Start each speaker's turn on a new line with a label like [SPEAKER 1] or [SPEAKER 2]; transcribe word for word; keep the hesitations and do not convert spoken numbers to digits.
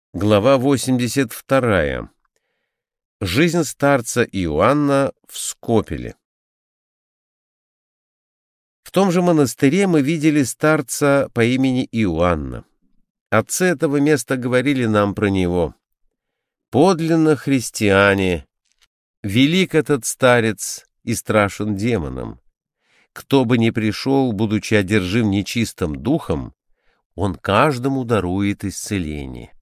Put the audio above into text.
[SPEAKER 1] Глава восемьдесят вторая. Жизнь старца Иоанна в Скопеле. В том же монастыре мы видели старца по имени Иоанна. Отцы этого места говорили нам про него: «Подлинно христиане, велик этот старец и страшен демонам. Кто бы ни пришел, будучи одержим нечистым духом, он каждому дарует исцеление».